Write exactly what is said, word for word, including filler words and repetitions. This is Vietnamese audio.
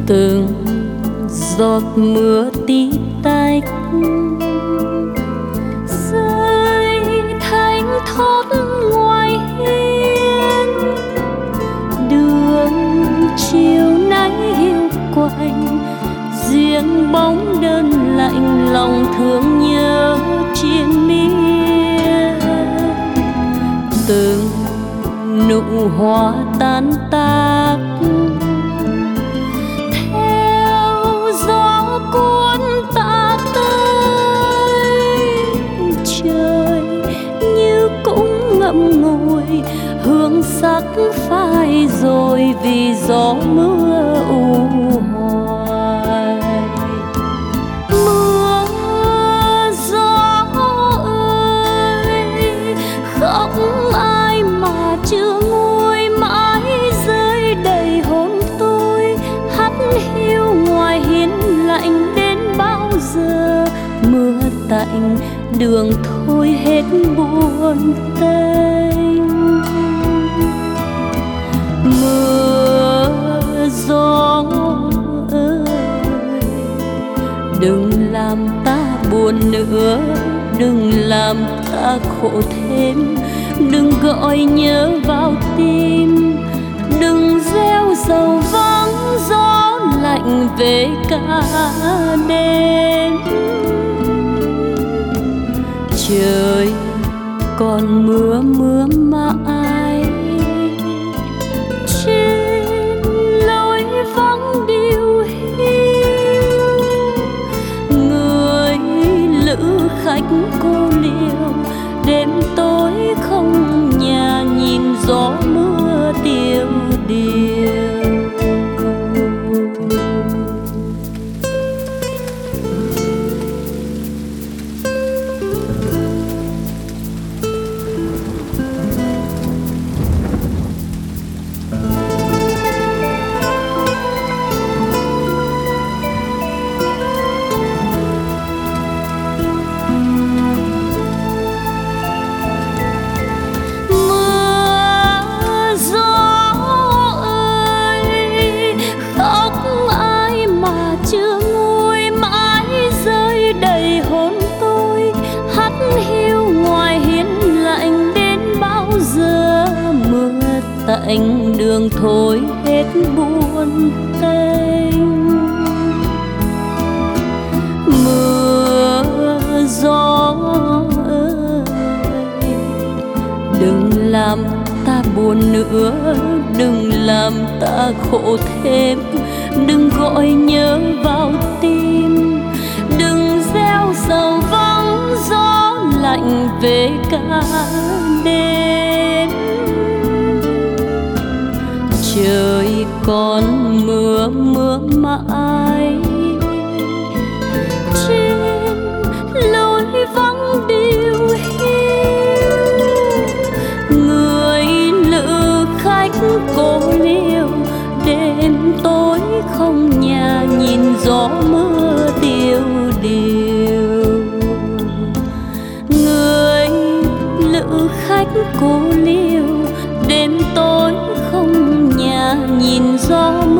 từng giọt mưa tí tách rơi thánh thót ngoài hiên, đường chiều nay hiu quạnh, riêng bóng đơn lạnh lòng thương nhớ triền miên. Từng nụ hoa tan tác theo gió cuốn tạ tới, trời như cũng ngậm ngùi hương sắc phai rồi vì gió mưa u hoài. Mưa gió ơi không ai mà chưa nguôi, mãi rơi đầy hồn tôi hắt hiu ngoài hiên lạnh. Đến bao giờ mưa tạnh đường thôi hết buồn tênh. Mưa gió ơi đừng làm ta buồn nữa, đừng làm ta khổ thêm, đừng gọi nhớ vào tim, đừng gieo dầu vắng gió lạnh về cả đêm. Trời còn mưa mưa mãi trên lối vắng điêu hiu, người lữ khách cô liêu đêm tối không nhà nhìn gió mưa tiêu điều. Tạnh đường thôi hết buồn tênh. Mưa gió ơi đừng làm ta buồn nữa, đừng làm ta khổ thêm, đừng gọi nhớ vào tim, đừng gieo sầu vắng gió lạnh về cả đêm. Trời còn mưa mưa mãi trên lối vắng điêu hiu, người lữ khách cô liêu đêm tối không nhà nhìn gió mưa tiêu điều. Người lữ khách cô liêu đêm tối không nhà nhìn gió